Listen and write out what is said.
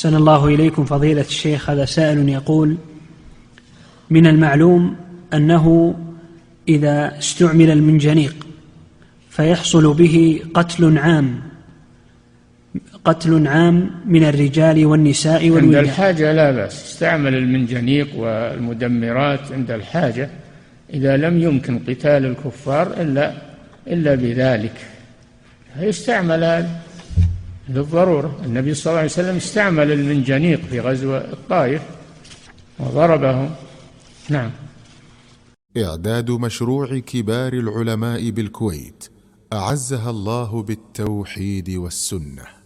أحسن الله إليكم فضيلة الشيخ. هذا سائل يقول: من المعلوم أنه إذا استعمل المنجنيق فيحصل به قتل عام من الرجال والنساء والولدان. عند الحاجة لا بأس، استعمل المنجنيق والمدمرات عند الحاجة إذا لم يمكن قتال الكفار إلا بذلك، يستعمل للضرورة. النبي صلى الله عليه وسلم استعمل المنجنيق في غزوة الطائف وضربهم. نعم. إعداد مشروع كبار العلماء بالكويت أعزها الله بالتوحيد والسنة.